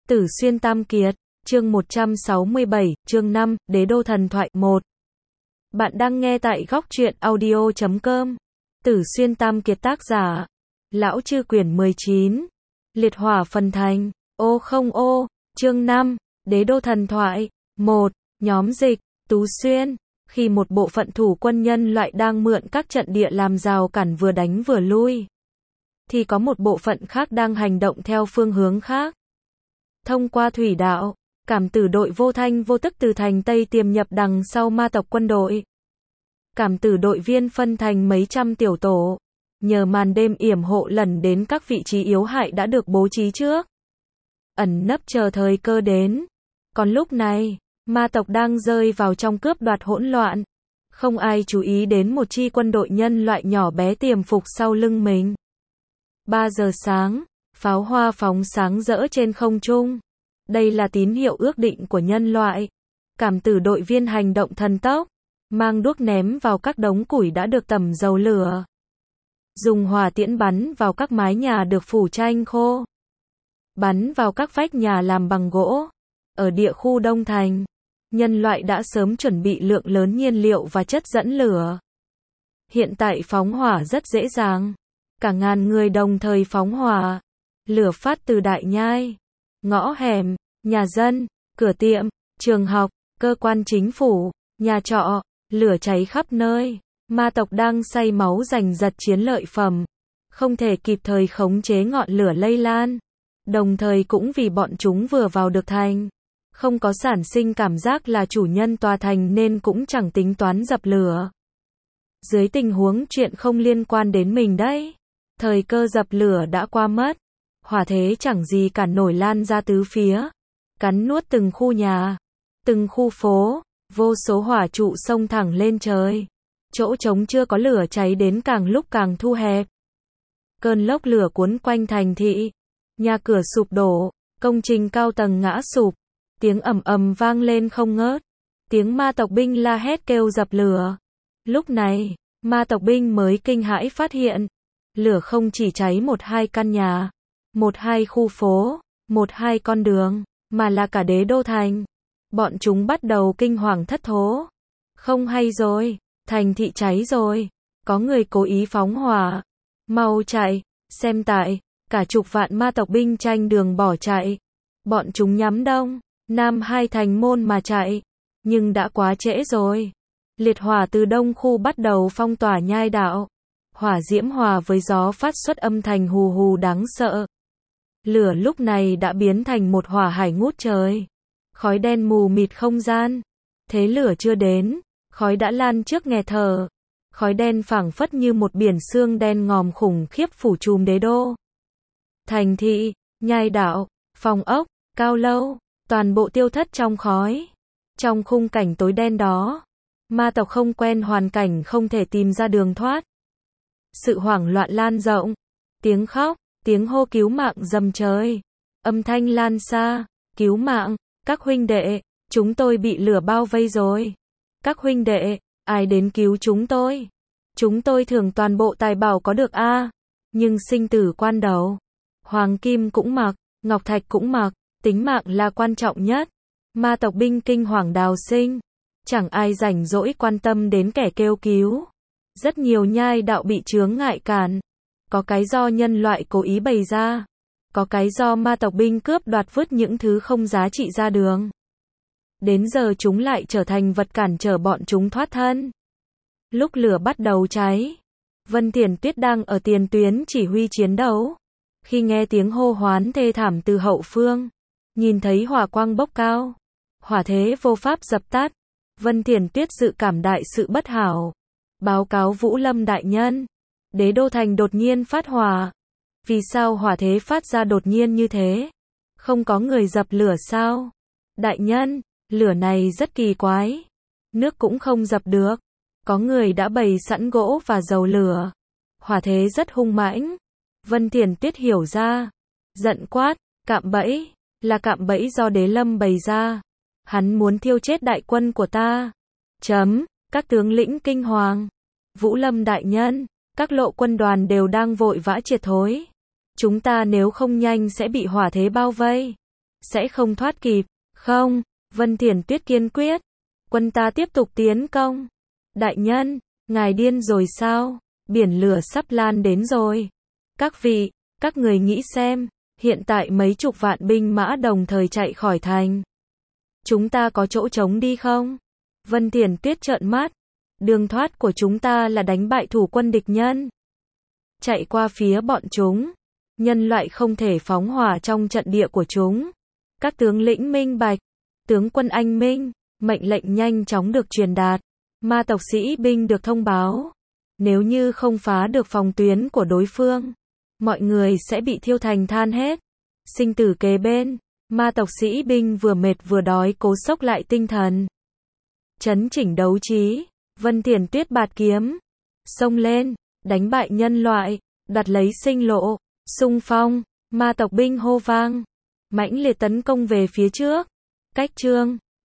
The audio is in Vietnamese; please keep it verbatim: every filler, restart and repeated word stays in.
Tử Xuyên Tam Kiệt, chương một trăm sáu mươi bảy, chương năm, Đế đô thần thoại một. Bạn đang nghe tại góc truyện audio chấm com. Tử Xuyên Tam Kiệt tác giả. Lão Chư quyển mười chín. Liệt hỏa phần thành. Ô không ô, chương năm, Đế đô thần thoại. một. Nhóm dịch, Tú Xuyên. Khi một bộ phận thủ quân nhân loại đang mượn các trận địa làm rào cản vừa đánh vừa lui, thì có một bộ phận khác đang hành động theo phương hướng khác. Thông qua thủy đạo, Cảm Tử đội vô thanh vô tức từ thành Tây tiềm nhập đằng sau ma tộc quân đội. Cảm Tử đội viên phân thành mấy trăm tiểu tổ, nhờ màn đêm yểm hộ lẩn đến các vị trí yếu hại đã được bố trí trước, ẩn nấp chờ thời cơ đến. Còn lúc này, ma tộc đang rơi vào trong cướp đoạt hỗn loạn, không ai chú ý đến một chi quân đội nhân loại nhỏ bé tiềm phục sau lưng mình. ba giờ sáng, pháo hoa phóng sáng rỡ trên không trung. Đây là tín hiệu ước định của nhân loại. Cảm Tử đội viên hành động thần tốc, mang đuốc ném vào các đống củi đã được tẩm dầu lửa, dùng hỏa tiễn bắn vào các mái nhà được phủ tranh khô, bắn vào các vách nhà làm bằng gỗ. Ở địa khu Đông Thành, nhân loại đã sớm chuẩn bị lượng lớn nhiên liệu và chất dẫn lửa. Hiện tại phóng hỏa rất dễ dàng. Cả ngàn người đồng thời phóng hỏa. Lửa phát từ đại nhai, ngõ hẻm, nhà dân, cửa tiệm, trường học, cơ quan chính phủ, nhà trọ, lửa cháy khắp nơi. Ma tộc đang say máu giành giật chiến lợi phẩm, không thể kịp thời khống chế ngọn lửa lây lan. Đồng thời cũng vì bọn chúng vừa vào được thành, không có sản sinh cảm giác là chủ nhân tòa thành nên cũng chẳng tính toán dập lửa. Dưới tình huống chuyện không liên quan đến mình đấy, thời cơ dập lửa đã qua mất. Hỏa thế chẳng gì cản nổi lan ra tứ phía, cắn nuốt từng khu nhà, từng khu phố. Vô số hỏa trụ xông thẳng lên trời, chỗ trống chưa có lửa cháy đến càng lúc càng thu hẹp. Cơn lốc lửa cuốn quanh thành thị, nhà cửa sụp đổ, công trình cao tầng ngã sụp, tiếng ầm ầm vang lên không ngớt, tiếng ma tộc binh la hét kêu dập lửa. Lúc này, ma tộc binh mới kinh hãi phát hiện, lửa không chỉ cháy một hai căn nhà, một hai khu phố, một hai con đường, mà là cả đế đô thành. Bọn chúng bắt đầu kinh hoàng thất thố. Không hay rồi, thành thị cháy rồi, có người cố ý phóng hỏa. Mau chạy, xem tại, cả chục vạn ma tộc binh tranh đường bỏ chạy. Bọn chúng nhắm đông, nam hai thành môn mà chạy, nhưng đã quá trễ rồi. Liệt hỏa từ đông khu bắt đầu phong tỏa nhai đạo. Hỏa diễm hòa với gió phát xuất âm thanh hù hù đáng sợ. Lửa lúc này đã biến thành một hỏa hải ngút trời. Khói đen mù mịt không gian. Thế lửa chưa đến, khói đã lan trước nghẹt thở. Khói đen phảng phất như một biển sương đen ngòm khủng khiếp phủ trùm đế đô. Thành thị, nhai đạo, phòng ốc, cao lâu, toàn bộ tiêu thất trong khói. Trong khung cảnh tối đen đó, ma tộc không quen hoàn cảnh không thể tìm ra đường thoát. Sự hoảng loạn lan rộng, tiếng khóc, tiếng hô cứu mạng dầm trời, âm thanh lan xa, cứu mạng, các huynh đệ, chúng tôi bị lửa bao vây rồi. Các huynh đệ, ai đến cứu chúng tôi? Chúng tôi thưởng toàn bộ tài bảo có được a, nhưng sinh tử quan đầu. Hoàng kim cũng mặc, ngọc thạch cũng mặc, tính mạng là quan trọng nhất. Ma tộc binh kinh hoàng đào sinh, chẳng ai rảnh rỗi quan tâm đến kẻ kêu cứu. Rất nhiều nhai đạo bị chướng ngại cản. Có cái do nhân loại cố ý bày ra, có cái do ma tộc binh cướp đoạt vứt những thứ không giá trị ra đường. Đến giờ chúng lại trở thành vật cản trở bọn chúng thoát thân. Lúc lửa bắt đầu cháy, Vân Thiển Tuyết đang ở tiền tuyến chỉ huy chiến đấu. Khi nghe tiếng hô hoán thê thảm từ hậu phương, nhìn thấy hỏa quang bốc cao, hỏa thế vô pháp dập tắt, Vân Thiển Tuyết dự cảm đại sự bất hảo. Báo cáo Vũ Lâm đại nhân, đế đô thành đột nhiên phát hỏa. Vì sao hỏa thế phát ra đột nhiên như thế? Không có người dập lửa sao? Đại nhân, lửa này rất kỳ quái. Nước cũng không dập được. Có người đã bày sẵn gỗ và dầu lửa. Hỏa thế rất hung mãnh. Vân Thiển Tuyết hiểu ra. Giận quát, cạm bẫy. Là cạm bẫy do Đế Lâm bày ra. Hắn muốn thiêu chết đại quân của ta. Chấm, các tướng lĩnh kinh hoàng. Vũ Lâm đại nhân, các lộ quân đoàn đều đang vội vã triệt thối. Chúng ta nếu không nhanh sẽ bị hỏa thế bao vây. sẽ không thoát kịp. Không, Vân Thiền Tuyết kiên quyết. Quân ta tiếp tục tiến công. Đại nhân, ngài điên rồi sao? Biển lửa sắp lan đến rồi. Các vị, các người nghĩ xem, hiện tại mấy chục vạn binh mã đồng thời chạy khỏi thành. Chúng ta có chỗ trống đi không? Vân Thiền Tuyết trợn mắt. Đường thoát của chúng ta là đánh bại thủ quân địch nhân. Chạy qua phía bọn chúng. Nhân loại không thể phóng hỏa trong trận địa của chúng. Các tướng lĩnh minh bạch. Tướng quân anh minh. Mệnh lệnh nhanh chóng được truyền đạt. Ma tộc sĩ binh được thông báo. Nếu như không phá được phòng tuyến của đối phương, mọi người sẽ bị thiêu thành than hết. Sinh tử kế bên. Ma tộc sĩ binh vừa mệt vừa đói cố sốc lại tinh thần. Chấn chỉnh đấu trí. Vân Thiền Tuyết bạt kiếm. Xông lên. Đánh bại nhân loại. Đoạt lấy sinh lộ. Xung phong. Ma tộc binh hô vang. Mãnh liệt tấn công về phía trước. Cách chương